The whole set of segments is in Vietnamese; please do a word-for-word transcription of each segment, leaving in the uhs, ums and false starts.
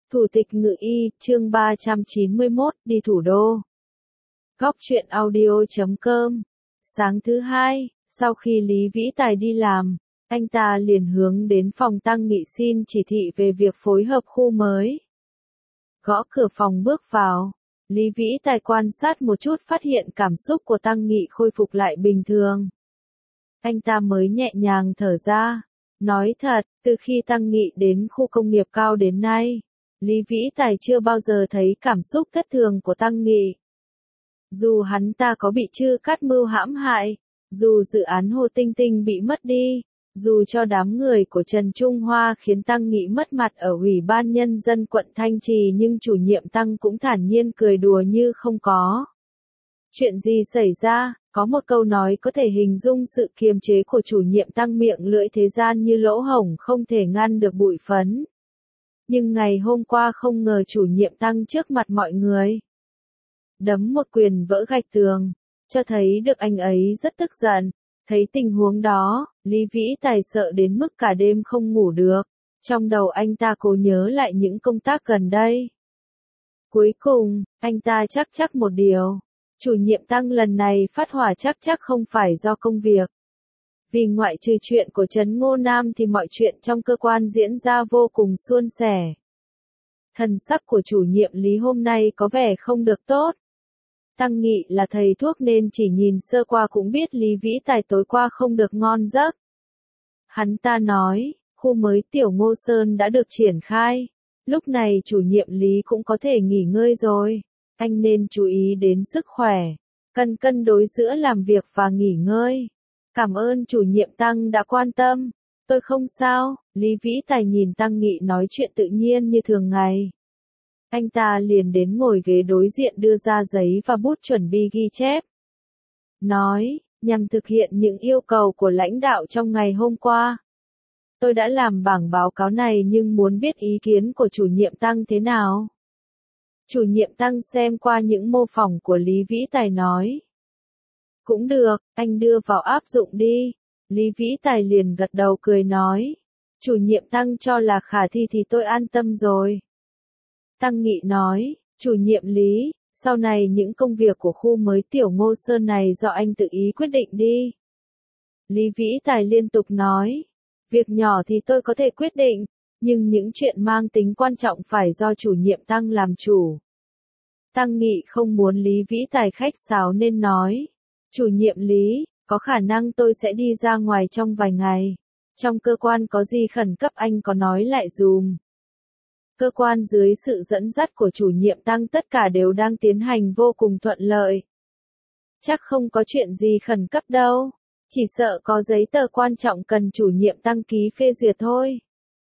Thủ tịch Ngự Y, chương ba trăm chín mươi mốt, đi thủ đô. Góc truyện audio chấm com. Sáng thứ hai, sau khi Lý Vĩ Tài đi làm, anh ta liền hướng đến phòng Tăng Nghị xin chỉ thị về việc phối hợp khu mới. Gõ cửa phòng bước vào, Lý Vĩ Tài quan sát một chút phát hiện cảm xúc của Tăng Nghị khôi phục lại bình thường. Anh ta mới nhẹ nhàng thở ra. Nói thật, từ khi Tăng Nghị đến khu công nghiệp cao đến nay, Lý Vĩ Tài chưa bao giờ thấy cảm xúc thất thường của Tăng Nghị. Dù hắn ta có bị Chư Cát Mưu hãm hại, dù dự án Hồ Tinh Tinh bị mất đi, dù cho đám người của Trần Trung Hoa khiến Tăng Nghị mất mặt ở Ủy ban Nhân dân quận Thanh Trì, nhưng chủ nhiệm Tăng cũng thản nhiên cười đùa như không có. Chuyện gì xảy ra? Có một câu nói có thể hình dung sự kiềm chế của chủ nhiệm Tăng: miệng lưỡi thế gian như lỗ hổng không thể ngăn được bụi phấn. Nhưng ngày hôm qua không ngờ chủ nhiệm Tăng trước mặt mọi người đấm một quyền vỡ gạch tường, cho thấy được anh ấy rất tức giận. Thấy tình huống đó, Lý Vĩ Tài sợ đến mức cả đêm không ngủ được. Trong đầu anh ta cố nhớ lại những công tác gần đây. Cuối cùng, anh ta chắc chắc một điều. Chủ nhiệm Tăng lần này phát hỏa chắc chắc không phải do công việc. Vì ngoại trừ chuyện của Trấn Ngô Nam thì mọi chuyện trong cơ quan diễn ra vô cùng suôn sẻ. Thần sắc của chủ nhiệm Lý hôm nay có vẻ không được tốt. Tăng Nghị là thầy thuốc nên chỉ nhìn sơ qua cũng biết Lý Vĩ Tài tối qua không được ngon giấc. Hắn ta nói, khu mới Tiểu Ngô Sơn đã được triển khai. Lúc này chủ nhiệm Lý cũng có thể nghỉ ngơi rồi. Anh nên chú ý đến sức khỏe, cần cân đối giữa làm việc và nghỉ ngơi. Cảm ơn chủ nhiệm Tăng đã quan tâm. Tôi không sao. Lý Vĩ Tài nhìn Tăng Nghị nói chuyện tự nhiên như thường ngày. Anh ta liền đến ngồi ghế đối diện đưa ra giấy và bút chuẩn bị ghi chép. Nói, nhằm thực hiện những yêu cầu của lãnh đạo trong ngày hôm qua. Tôi đã làm bảng báo cáo này nhưng muốn biết ý kiến của chủ nhiệm Tăng thế nào. Chủ nhiệm Tăng xem qua những mô phỏng của Lý Vĩ Tài nói. Cũng được, anh đưa vào áp dụng đi. Lý Vĩ Tài liền gật đầu cười nói. Chủ nhiệm Tăng cho là khả thi thì tôi an tâm rồi. Tăng Nghị nói, chủ nhiệm Lý, sau này những công việc của khu mới Tiểu Ngô Sơn này do anh tự ý quyết định đi. Lý Vĩ Tài liên tục nói, việc nhỏ thì tôi có thể quyết định, nhưng những chuyện mang tính quan trọng phải do chủ nhiệm Tăng làm chủ. Tăng Nghị không muốn Lý Vĩ Tài khách sáo nên nói, chủ nhiệm Lý, có khả năng tôi sẽ đi ra ngoài trong vài ngày. Trong cơ quan có gì khẩn cấp anh có nói lại dùm. Cơ quan dưới sự dẫn dắt của chủ nhiệm Tăng tất cả đều đang tiến hành vô cùng thuận lợi. Chắc không có chuyện gì khẩn cấp đâu, chỉ sợ có giấy tờ quan trọng cần chủ nhiệm Tăng ký phê duyệt thôi.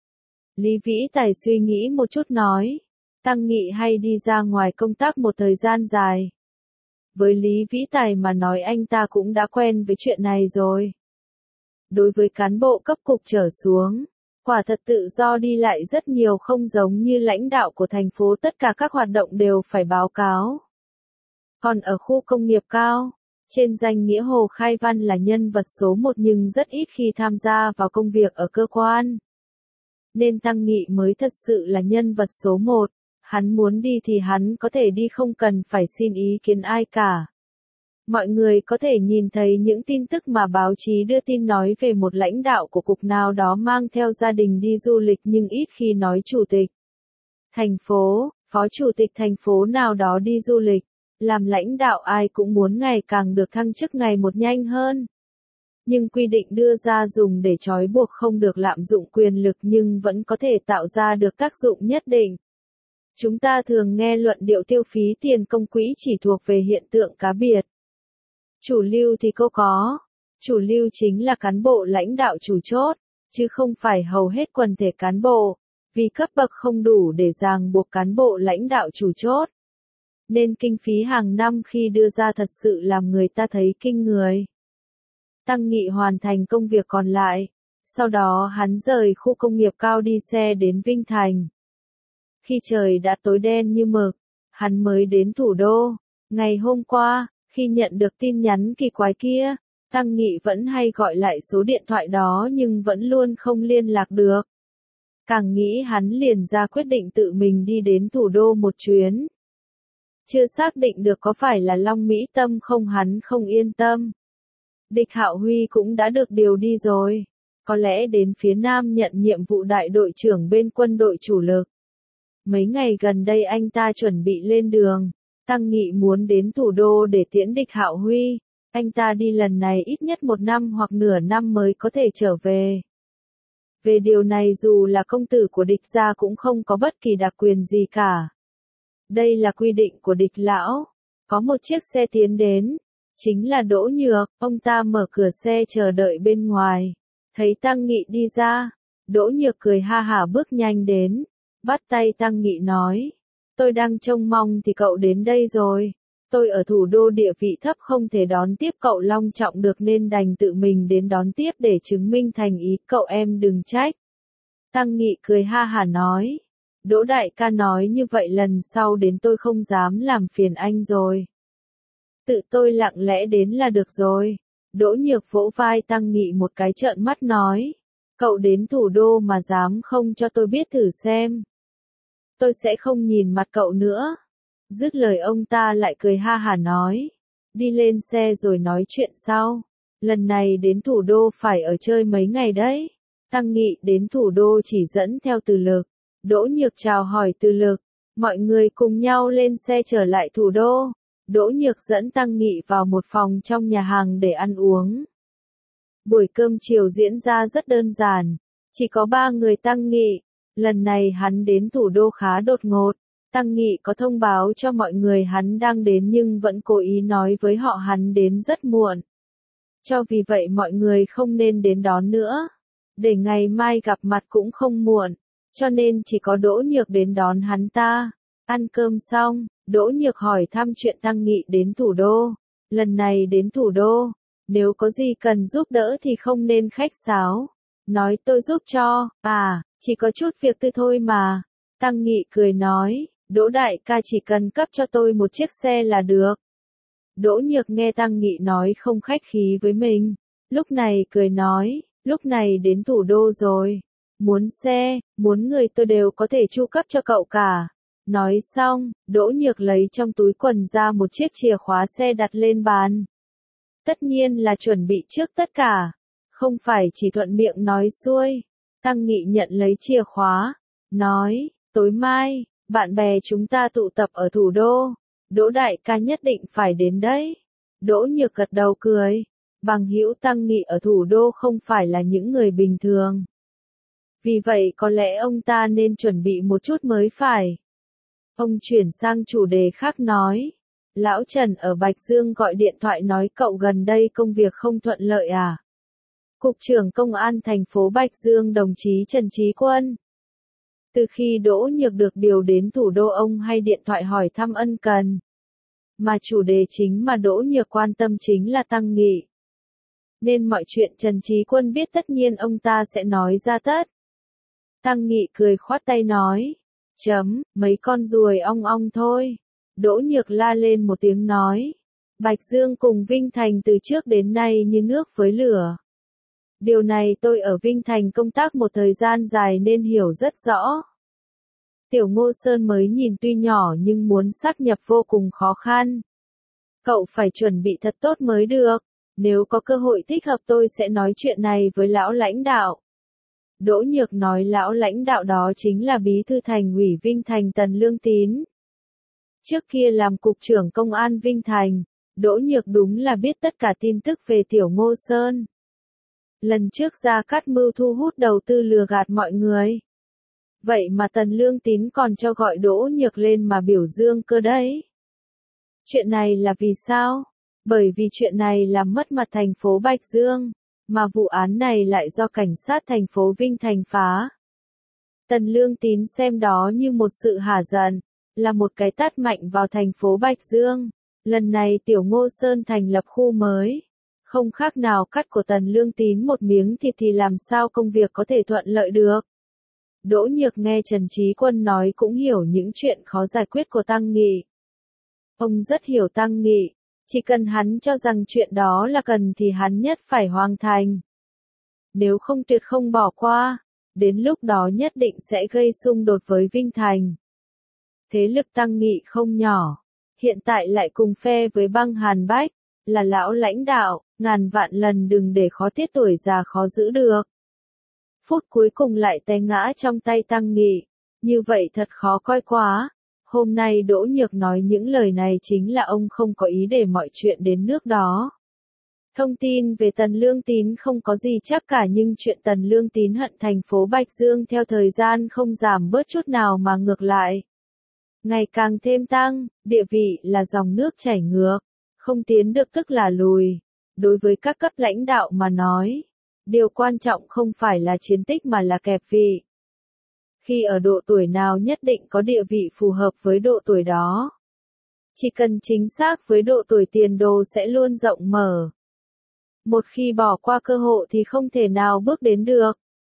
Lý Vĩ Tài suy nghĩ một chút nói, Tăng Nghị hay đi ra ngoài công tác một thời gian dài. Với Lý Vĩ Tài mà nói anh ta cũng đã quen với chuyện này rồi. Đối với cán bộ cấp cục trở xuống, quả thật tự do đi lại rất nhiều, không giống như lãnh đạo của thành phố tất cả các hoạt động đều phải báo cáo. Còn ở khu công nghiệp cao, trên danh nghĩa Hồ Khai Văn là nhân vật số một nhưng rất ít khi tham gia vào công việc ở cơ quan. Nên Tăng Nghị mới thật sự là nhân vật số một, hắn muốn đi thì hắn có thể đi không cần phải xin ý kiến ai cả. Mọi người có thể nhìn thấy những tin tức mà báo chí đưa tin nói về một lãnh đạo của cục nào đó mang theo gia đình đi du lịch nhưng ít khi nói chủ tịch thành phố, phó chủ tịch thành phố nào đó đi du lịch. Làm lãnh đạo ai cũng muốn ngày càng được thăng chức ngày một nhanh hơn. Nhưng quy định đưa ra dùng để trói buộc không được lạm dụng quyền lực nhưng vẫn có thể tạo ra được tác dụng nhất định. Chúng ta thường nghe luận điệu tiêu phí tiền công quỹ chỉ thuộc về hiện tượng cá biệt. Chủ lưu thì cô có. Chủ lưu chính là cán bộ lãnh đạo chủ chốt, chứ không phải hầu hết quần thể cán bộ, vì cấp bậc không đủ để ràng buộc cán bộ lãnh đạo chủ chốt. Nên kinh phí hàng năm khi đưa ra thật sự làm người ta thấy kinh người. Tăng Nghị hoàn thành công việc còn lại, sau đó hắn rời khu công nghiệp cao đi xe đến Vinh Thành. Khi trời đã tối đen như mực, hắn mới đến thủ đô. Ngày hôm qua, khi nhận được tin nhắn kỳ quái kia, Tăng Nghị vẫn hay gọi lại số điện thoại đó nhưng vẫn luôn không liên lạc được. Càng nghĩ hắn liền ra quyết định tự mình đi đến thủ đô một chuyến. Chưa xác định được có phải là Long Mỹ Tâm không, hắn không yên tâm. Địch Hạo Huy cũng đã được điều đi rồi. Có lẽ đến phía Nam nhận nhiệm vụ đại đội trưởng bên quân đội chủ lực. Mấy ngày gần đây anh ta chuẩn bị lên đường. Tăng Nghị muốn đến thủ đô để tiễn Địch Hạo Huy. Anh ta đi lần này ít nhất một năm hoặc nửa năm mới có thể trở về. Về điều này dù là công tử của Địch gia cũng không có bất kỳ đặc quyền gì cả. Đây là quy định của Địch lão. Có một chiếc xe tiến đến. Chính là Đỗ Nhược, ông ta mở cửa xe chờ đợi bên ngoài. Thấy Tăng Nghị đi ra. Đỗ Nhược cười ha hả bước nhanh đến. Bắt tay Tăng Nghị nói. Tôi đang trông mong thì cậu đến đây rồi. Tôi ở thủ đô địa vị thấp không thể đón tiếp cậu long trọng được nên đành tự mình đến đón tiếp để chứng minh thành ý, cậu em đừng trách. Tăng Nghị cười ha hả nói. Đỗ đại ca nói như vậy lần sau đến tôi không dám làm phiền anh rồi. Tự tôi lặng lẽ đến là được rồi. Đỗ Nhược vỗ vai Tăng Nghị một cái trợn mắt nói. Cậu đến thủ đô mà dám không cho tôi biết thử xem. Tôi sẽ không nhìn mặt cậu nữa. Dứt lời ông ta lại cười ha hả nói. Đi lên xe rồi nói chuyện sau. Lần này đến thủ đô phải ở chơi mấy ngày đấy. Tăng Nghị đến thủ đô chỉ dẫn theo Từ Lực. Đỗ Nhược chào hỏi Từ Lực. Mọi người cùng nhau lên xe trở lại thủ đô. Đỗ Nhược dẫn Tăng Nghị vào một phòng trong nhà hàng để ăn uống. Buổi cơm chiều diễn ra rất đơn giản. Chỉ có ba người Tăng Nghị. Lần này hắn đến thủ đô khá đột ngột. Tăng Nghị có thông báo cho mọi người hắn đang đến nhưng vẫn cố ý nói với họ hắn đến rất muộn. Cho vì vậy mọi người không nên đến đón nữa. Để ngày mai gặp mặt cũng không muộn. Cho nên chỉ có Đỗ Nhược đến đón hắn ta. Ăn cơm xong, Đỗ Nhược hỏi thăm chuyện Tăng Nghị đến thủ đô. Lần này đến thủ đô, nếu có gì cần giúp đỡ thì không nên khách sáo. Nói tôi giúp cho, à, chỉ có chút việc tư thôi mà. Tăng Nghị cười nói, Đỗ đại ca chỉ cần cấp cho tôi một chiếc xe là được. Đỗ Nhược nghe Tăng Nghị nói không khách khí với mình. Lúc này cười nói, lúc này đến thủ đô rồi. Muốn xe, muốn người tôi đều có thể chu cấp cho cậu cả. Nói xong, Đỗ Nhược lấy trong túi quần ra một chiếc chìa khóa xe đặt lên bàn. Tất nhiên là chuẩn bị trước tất cả. Không phải chỉ thuận miệng nói xuôi. Tăng Nghị nhận lấy chìa khóa. Nói, tối mai, bạn bè chúng ta tụ tập ở thủ đô. Đỗ đại ca nhất định phải đến đấy. Đỗ Nhược gật đầu cười. Bằng hữu Tăng Nghị ở thủ đô không phải là những người bình thường. Vì vậy có lẽ ông ta nên chuẩn bị một chút mới phải. Ông chuyển sang chủ đề khác nói. Lão Trần ở Bạch Dương gọi điện thoại nói cậu gần đây công việc không thuận lợi à? Cục trưởng Công an thành phố Bạch Dương đồng chí Trần Chí Quân. Từ khi Đỗ Nhược được điều đến thủ đô ông hay điện thoại hỏi thăm ân cần. Mà chủ đề chính mà Đỗ Nhược quan tâm chính là Tăng Nghị. Nên mọi chuyện Trần Chí Quân biết tất nhiên ông ta sẽ nói ra tất. Tăng Nghị cười khoát tay nói. Chấm, mấy con ruồi ong ong thôi. Đỗ Nhược la lên một tiếng nói. Bạch Dương cùng Vinh Thành từ trước đến nay như nước với lửa. Điều này tôi ở Vinh Thành công tác một thời gian dài nên hiểu rất rõ. Tiểu Ngô Sơn mới nhìn tuy nhỏ nhưng muốn sáp nhập vô cùng khó khăn. Cậu phải chuẩn bị thật tốt mới được. Nếu có cơ hội thích hợp tôi sẽ nói chuyện này với lão lãnh đạo. Đỗ Nhược nói lão lãnh đạo đó chính là bí thư thành ủy Vinh Thành Tần Lương Tín. Trước kia làm cục trưởng công an Vinh Thành, Đỗ Nhược đúng là biết tất cả tin tức về Tiểu Ngô Sơn. Lần trước Gia Cát Mưu thu hút đầu tư lừa gạt mọi người. Vậy mà Tần Lương Tín còn cho gọi Đỗ Nhược lên mà biểu dương cơ đấy. Chuyện này là vì sao? Bởi vì chuyện này làm mất mặt thành phố Bạch Dương, mà vụ án này lại do cảnh sát thành phố Vinh Thành phá. Tần Lương Tín xem đó như một sự hả giận, là một cái tát mạnh vào thành phố Bạch Dương. Lần này Tiểu Ngô Sơn thành lập khu mới. Không khác nào cắt của Tần Lương Tín một miếng thịt thì làm sao công việc có thể thuận lợi được. Đỗ Nhược nghe Trần Chí Quân nói cũng hiểu những chuyện khó giải quyết của Tăng Nghị. Ông rất hiểu Tăng Nghị, chỉ cần hắn cho rằng chuyện đó là cần thì hắn nhất phải hoàn thành. Nếu không tuyệt không bỏ qua. đến lúc đó nhất định sẽ gây xung đột với Vinh Thành. Thế lực Tăng Nghị không nhỏ, hiện tại lại cùng phe với băng Hàn Bách, là lão lãnh đạo, ngàn vạn lần đừng để khó tiết tuổi già khó giữ được. Phút cuối cùng lại té ngã trong tay Tăng Nghị, như vậy thật khó coi quá. Hôm nay Đỗ Nhược nói những lời này chính là ông không có ý để mọi chuyện đến nước đó. Thông tin về Tần Lương Tín không có gì chắc cả, nhưng chuyện Tần Lương Tín hận thành phố Bạch Dương theo thời gian không giảm bớt chút nào mà ngược lại. Ngày càng thêm tăng, địa vị là dòng nước chảy ngược, không tiến được tức là lùi. Đối với các cấp lãnh đạo mà nói, điều quan trọng không phải là chiến tích mà là kẹp vị. Khi ở độ tuổi nào nhất định có địa vị phù hợp với độ tuổi đó. Chỉ cần chính xác với độ tuổi tiền đồ sẽ luôn rộng mở. Một khi bỏ qua cơ hội thì không thể nào bước đến được.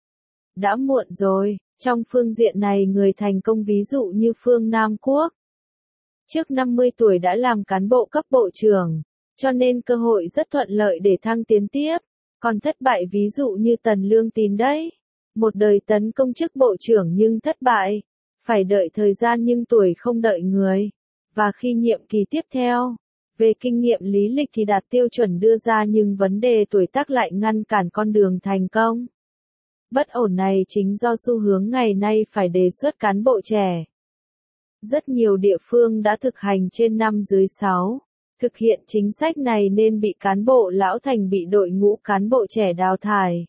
Đã muộn rồi, trong phương diện này người thành công ví dụ như Phương Nam Quốc. Trước năm mươi tuổi đã làm cán bộ cấp bộ trưởng, cho nên cơ hội rất thuận lợi để thăng tiến tiếp. Còn thất bại ví dụ như Tần Lương Tín đấy. Một đời tấn công chức bộ trưởng nhưng thất bại. Phải đợi thời gian nhưng tuổi không đợi người. Và khi nhiệm kỳ tiếp theo, về kinh nghiệm lý lịch thì đạt tiêu chuẩn đưa ra nhưng vấn đề tuổi tác lại ngăn cản con đường thành công. Bất ổn này chính do xu hướng ngày nay phải đề xuất cán bộ trẻ. Rất nhiều địa phương đã thực hành trên năm dưới sáu. Thực hiện chính sách này nên bị cán bộ lão thành bị đội ngũ cán bộ trẻ đào thải.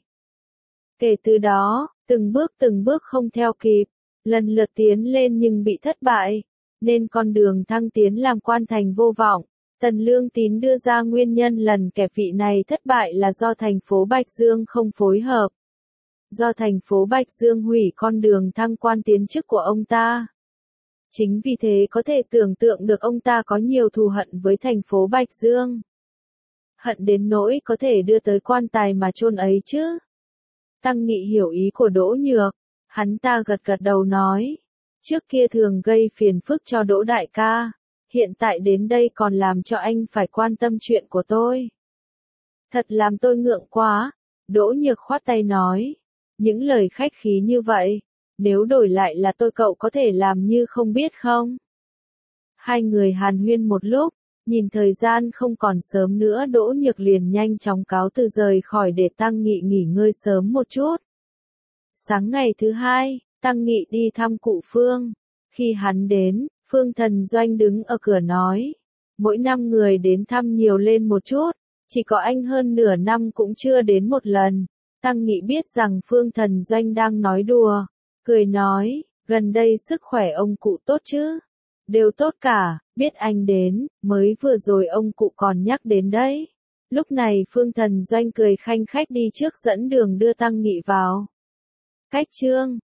Kể từ đó, từng bước từng bước không theo kịp, lần lượt tiến lên nhưng bị thất bại, nên con đường thăng tiến làm quan thành vô vọng. Tần Lương Tín đưa ra nguyên nhân lần kẹp vị này thất bại là do thành phố Bạch Dương không phối hợp. Do thành phố Bạch Dương hủy con đường thăng quan tiến chức của ông ta. Chính vì thế có thể tưởng tượng được ông ta có nhiều thù hận với thành phố Bạch Dương. Hận đến nỗi có thể đưa tới quan tài mà chôn ấy chứ. Tăng Nghị hiểu ý của Đỗ Nhược, hắn ta gật gật đầu nói. Trước kia thường gây phiền phức cho Đỗ đại ca, hiện tại đến đây còn làm cho anh phải quan tâm chuyện của tôi. Thật làm tôi ngượng quá, Đỗ Nhược khoát tay nói. Những lời khách khí như vậy, nếu đổi lại là tôi cậu có thể làm như không biết không? Hai người hàn huyên một lúc, nhìn thời gian không còn sớm nữa Đỗ Nhược liền nhanh chóng cáo từ rời khỏi để Tăng Nghị nghỉ ngơi sớm một chút. Sáng ngày thứ hai, Tăng Nghị đi thăm cụ Phương. Khi hắn đến, Phương Thần Doanh đứng ở cửa nói. Mỗi năm người đến thăm nhiều lên một chút, chỉ có anh hơn nửa năm cũng chưa đến một lần. Tăng Nghị biết rằng Phương Thần Doanh đang nói đùa, cười nói, gần đây sức khỏe ông cụ tốt chứ? Đều tốt cả, biết anh đến, mới vừa rồi ông cụ còn nhắc đến đấy. Lúc này Phương Thần Doanh cười khanh khách đi trước dẫn đường đưa Tăng Nghị vào. Cách chương